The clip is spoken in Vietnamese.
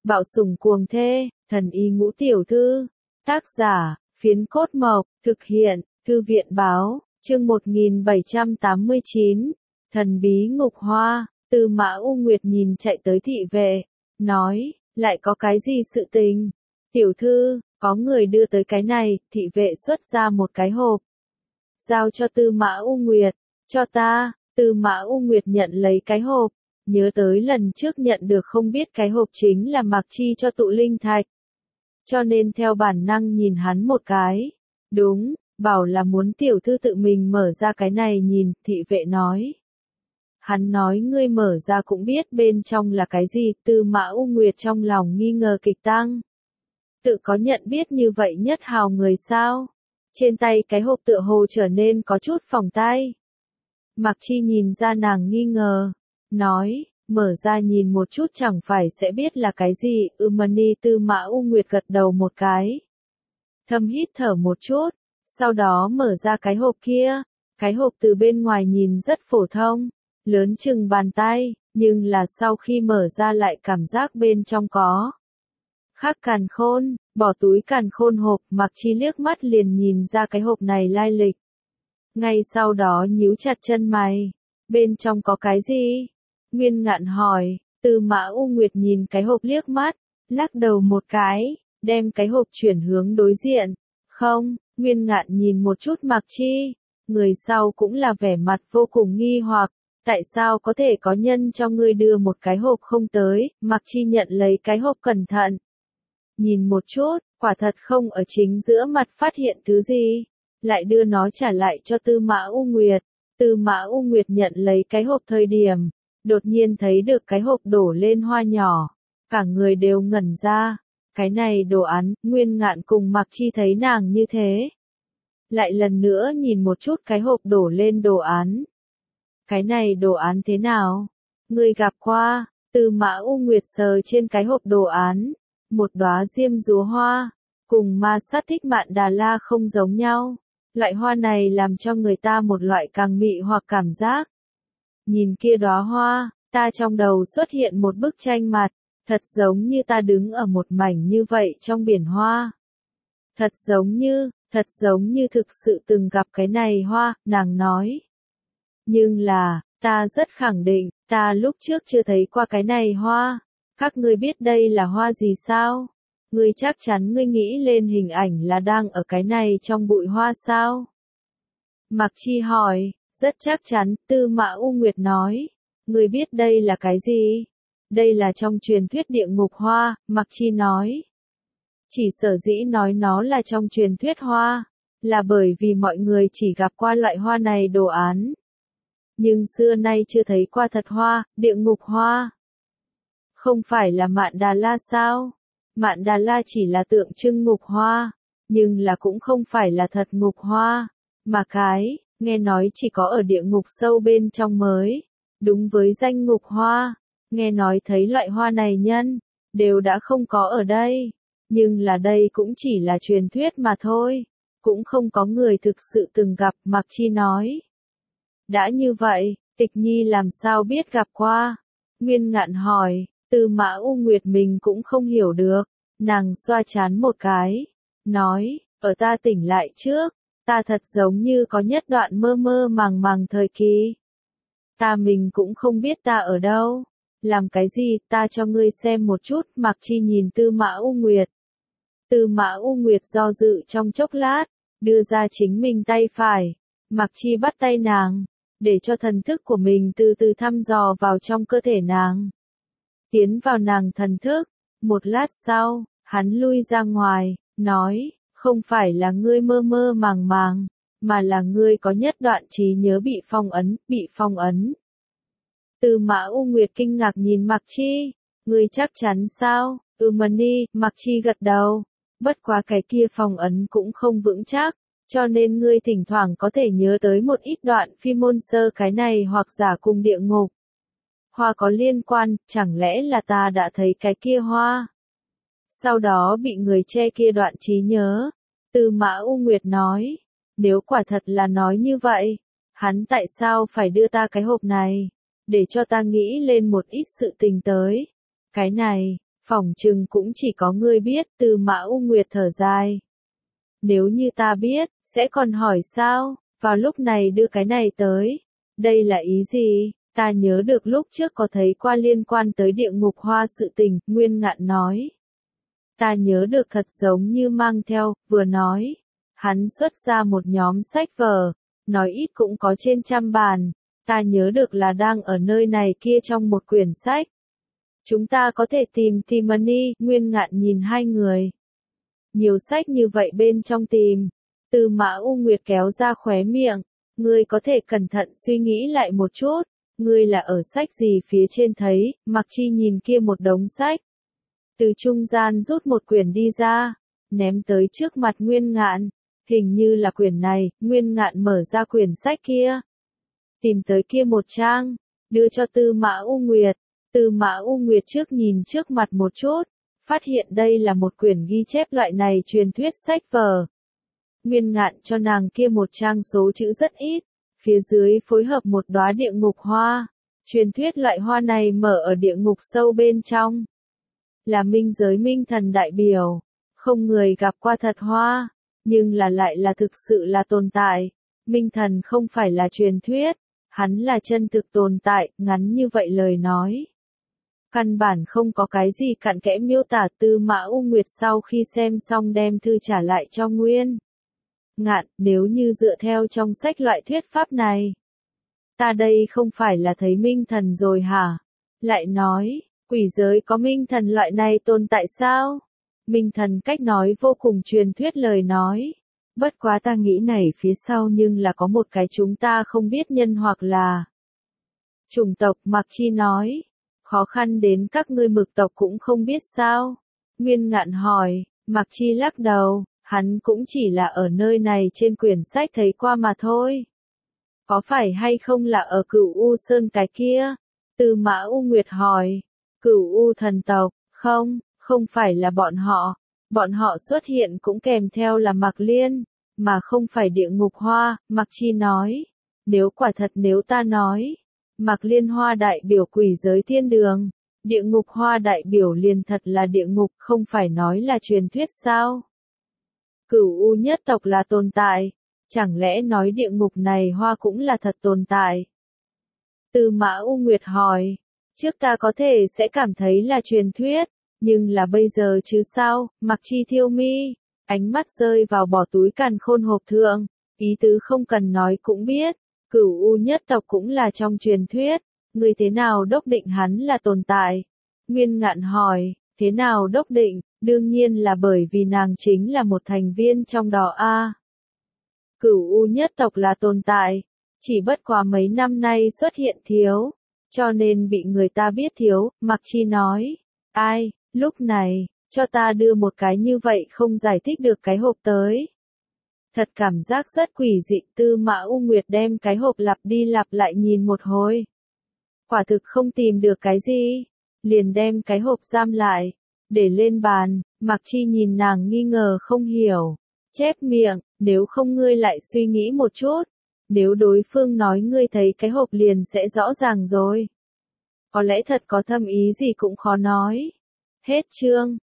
Bạo sủng cuồng thê, thần y ngũ tiểu thư. Tác giả, Phiến Cốt Mộc, thực hiện, Thư viện báo, chương 1789, thần bí ngục hoa. Tư Mã U Nguyệt nhìn chạy tới thị vệ, nói, lại có cái gì sự tình? Tiểu thư, có người đưa tới cái này, thị vệ xuất ra một cái hộp. Giao cho Tư Mã U Nguyệt, cho ta. Tư Mã U Nguyệt nhận lấy cái hộp, nhớ tới lần trước nhận được không biết cái hộp chính là Mạc Chi cho tụ linh thạch. Cho nên theo bản năng nhìn hắn một cái. Đúng, bảo là muốn tiểu thư tự mình mở ra cái này nhìn, thị vệ nói. Hắn nói ngươi mở ra cũng biết bên trong là cái gì, Tư Mã U Nguyệt trong lòng nghi ngờ kịch tăng. Tự có nhận biết như vậy nhất hào người sao? Trên tay cái hộp tựa hồ trở nên có chút phỏng tay. Mạc Chi nhìn ra nàng nghi ngờ, nói, mở ra nhìn một chút chẳng phải sẽ biết là cái gì, Mani. Tư Mã U Nguyệt gật đầu một cái. Thâm hít thở một chút, sau đó mở ra cái hộp kia. Cái hộp từ bên ngoài nhìn rất phổ thông, lớn chừng bàn tay, nhưng là sau khi mở ra lại cảm giác bên trong có khắc càn khôn, bỏ túi càn khôn hộp. Mạc Chi liếc mắt liền nhìn ra cái hộp này lai lịch. Ngay sau đó nhíu chặt chân mày, bên trong có cái gì? Nguyên Ngạn hỏi. Tư Mã U Nguyệt nhìn cái hộp liếc mắt, lắc đầu một cái, đem cái hộp chuyển hướng đối diện. Không. Nguyên Ngạn nhìn một chút Mạc Chi, người sau cũng là vẻ mặt vô cùng nghi hoặc, tại sao có thể có nhân cho ngươi đưa một cái hộp không tới? Mạc Chi nhận lấy cái hộp cẩn thận, nhìn một chút, quả thật không ở chính giữa mặt phát hiện thứ gì, lại đưa nó trả lại cho Tư Mã U Nguyệt. Tư Mã U Nguyệt nhận lấy cái hộp thời điểm, đột nhiên thấy được cái hộp đổ lên hoa nhỏ, cả người đều ngẩn ra. Cái này đồ án, Nguyên Ngạn cùng Mạc Chi thấy nàng như thế, lại lần nữa nhìn một chút cái hộp đổ lên đồ án. Cái này đồ án thế nào? Ngươi gặp qua? Tư Mã U Nguyệt sờ trên cái hộp đồ án, một đóa diêm dúa hoa, cùng ma sát thích mạn đà la không giống nhau. Loại hoa này làm cho người ta một loại càng mị hoặc cảm giác. Nhìn kia đóa hoa, ta trong đầu xuất hiện một bức tranh mặt, thật giống như ta đứng ở một mảnh như vậy trong biển hoa. Thật giống như thực sự từng gặp cái này hoa, nàng nói. Nhưng là, ta rất khẳng định, ta lúc trước chưa thấy qua cái này hoa. Các ngươi biết đây là hoa gì sao? Ngươi chắc chắn ngươi nghĩ lên hình ảnh là đang ở cái này trong bụi hoa sao? Mạc Chi hỏi. Rất chắc chắn, Tư Mã U Nguyệt nói. Ngươi biết đây là cái gì? Đây là trong truyền thuyết địa ngục hoa, Mạc Chi nói. Chỉ sở dĩ nói nó là trong truyền thuyết hoa, là bởi vì mọi người chỉ gặp qua loại hoa này đồ án. Nhưng xưa nay chưa thấy qua thật hoa, địa ngục hoa. Không phải là Mạn Đà La sao? Mạn Đà La chỉ là tượng trưng ngục hoa, nhưng là cũng không phải là thật ngục hoa, mà cái, nghe nói chỉ có ở địa ngục sâu bên trong mới, đúng với danh ngục hoa. Nghe nói thấy loại hoa này nhân, đều đã không có ở đây, nhưng là đây cũng chỉ là truyền thuyết mà thôi, cũng không có người thực sự từng gặp. Mạc Chi nói. Đã như vậy, Tịch Nhi làm sao biết gặp qua? Nguyên Ngạn hỏi. Tư Mã U Nguyệt mình cũng không hiểu được, nàng xoa trán một cái, nói, ở ta tỉnh lại trước, ta thật giống như có nhất đoạn mơ mơ màng màng thời kỳ. Ta mình cũng không biết ta ở đâu, làm cái gì, ta cho ngươi xem một chút. Mạc Chi nhìn Tư Mã U Nguyệt. Tư Mã U Nguyệt do dự trong chốc lát, đưa ra chính mình tay phải. Mạc Chi bắt tay nàng, để cho thần thức của mình từ từ thăm dò vào trong cơ thể nàng. Tiến vào nàng thần thức, một lát sau, hắn lui ra ngoài, nói, không phải là ngươi mơ mơ màng màng, mà là ngươi có nhất đoạn trí nhớ bị phong ấn. Tư Mã U Nguyệt kinh ngạc nhìn Mạc Chi, ngươi chắc chắn sao? Mani. Mạc Chi gật đầu, bất quá cái kia phong ấn cũng không vững chắc, cho nên ngươi thỉnh thoảng có thể nhớ tới một ít đoạn phi môn sơ cái này hoặc giả cùng địa ngục hoa có liên quan, chẳng lẽ là ta đã thấy cái kia hoa, sau đó bị người che kia đoạn trí nhớ? Tư Mã U Nguyệt nói, nếu quả thật là nói như vậy, hắn tại sao phải đưa ta cái hộp này, để cho ta nghĩ lên một ít sự tình tới? Cái này, Phỏng chừng cũng chỉ có ngươi biết, Tư Mã U Nguyệt thở dài. Nếu như ta biết, sẽ còn hỏi sao, vào lúc này đưa cái này tới. Đây là ý gì? Ta nhớ được lúc trước có thấy qua liên quan tới địa ngục hoa sự tình, Nguyên Ngạn nói. Ta nhớ được thật giống như mang theo, vừa nói. Hắn xuất ra một nhóm sách vở, nói ít cũng có trên 100 bản. Ta nhớ được là đang ở nơi này kia trong một quyển sách. Chúng ta có thể tìm Timony, Nguyên Ngạn nhìn hai người. Nhiều sách như vậy bên trong tìm. Tư Mã U Nguyệt kéo ra khóe miệng. Ngươi có thể cẩn thận suy nghĩ lại một chút. Ngươi là ở sách gì phía trên thấy, Mặc Chi nhìn kia một đống sách. Từ trung gian rút một quyển đi ra, ném tới trước mặt Nguyên Ngạn. Hình như là quyển này, Nguyên Ngạn mở ra quyển sách kia. Tìm tới kia một trang, đưa cho Tư Mã U Nguyệt. Tư Mã U Nguyệt trước nhìn trước mặt một chút, phát hiện đây là một quyển ghi chép loại này truyền thuyết sách vở. Nguyên Ngạn cho nàng kia một trang số chữ rất ít, phía dưới phối hợp một đóa địa ngục hoa. Truyền thuyết loại hoa này mở ở địa ngục sâu bên trong. Là minh giới minh thần đại biểu, không người gặp qua thật hoa, nhưng là lại là thực sự là tồn tại. Minh thần không phải là truyền thuyết, hắn là chân thực tồn tại, ngắn như vậy lời nói. Căn bản không có cái gì cặn kẽ miêu tả. Tư Mã U Nguyệt sau khi xem xong đem thư trả lại cho Nguyên Ngạn, nếu như dựa theo trong sách loại thuyết pháp này. Ta đây không phải là thấy minh thần rồi hả? Lại nói, quỷ giới có minh thần loại này tồn tại sao? Minh thần cách nói vô cùng truyền thuyết lời nói. Bất quá ta nghĩ này phía sau nhưng là có một cái chúng ta không biết nhân hoặc là chủng tộc. Mặc Chi nói. Khó khăn đến các ngươi Mực tộc cũng không biết sao? Nguyên Ngạn hỏi. Mặc Chi lắc đầu, hắn cũng chỉ là ở nơi này trên quyển sách thấy qua mà thôi. Có phải hay không là ở Cửu U Sơn cái kia? Tư Mã U Nguyệt hỏi. Cửu U thần tộc, không, không phải là bọn họ. Bọn họ xuất hiện cũng kèm theo là Mạc Liên, mà không phải địa ngục hoa. Mặc Chi nói. Nếu quả thật nếu ta nói, Mạc Liên hoa đại biểu quỷ giới thiên đường, địa ngục hoa đại biểu liền thật là địa ngục, không phải nói là truyền thuyết sao? Cửu U nhất tộc là tồn tại, chẳng lẽ nói địa ngục này hoa cũng là thật tồn tại? Tư Mã U Nguyệt hỏi, trước ta có thể sẽ cảm thấy là truyền thuyết, nhưng là bây giờ chứ sao? Mặc Chi thiêu mi, ánh mắt rơi vào bỏ túi càn khôn hộp thượng, ý tứ không cần nói cũng biết. Cửu U nhất tộc cũng là trong truyền thuyết, người thế nào đốc định hắn là tồn tại? Nguyên Ngạn hỏi, thế nào đốc định? Đương nhiên là bởi vì nàng chính là một thành viên trong đó a. Cửu U nhất tộc là tồn tại, chỉ bất quá mấy năm nay xuất hiện thiếu, cho nên bị người ta biết thiếu. Mặc Chi nói, ai, lúc này, cho ta đưa một cái như vậy không giải thích được cái hộp tới. Thật cảm giác rất quỷ dị. Tư Mã U Nguyệt đem cái hộp lặp đi lặp lại nhìn một hồi. Quả thực không tìm được cái gì. Liền đem cái hộp giam lại. Để lên bàn. Mặc Chi nhìn nàng nghi ngờ không hiểu. Chép miệng, nếu không ngươi lại suy nghĩ một chút. Nếu đối phương nói ngươi thấy cái hộp liền sẽ rõ ràng rồi. Có lẽ thật có thâm ý gì cũng khó nói. Hết chương.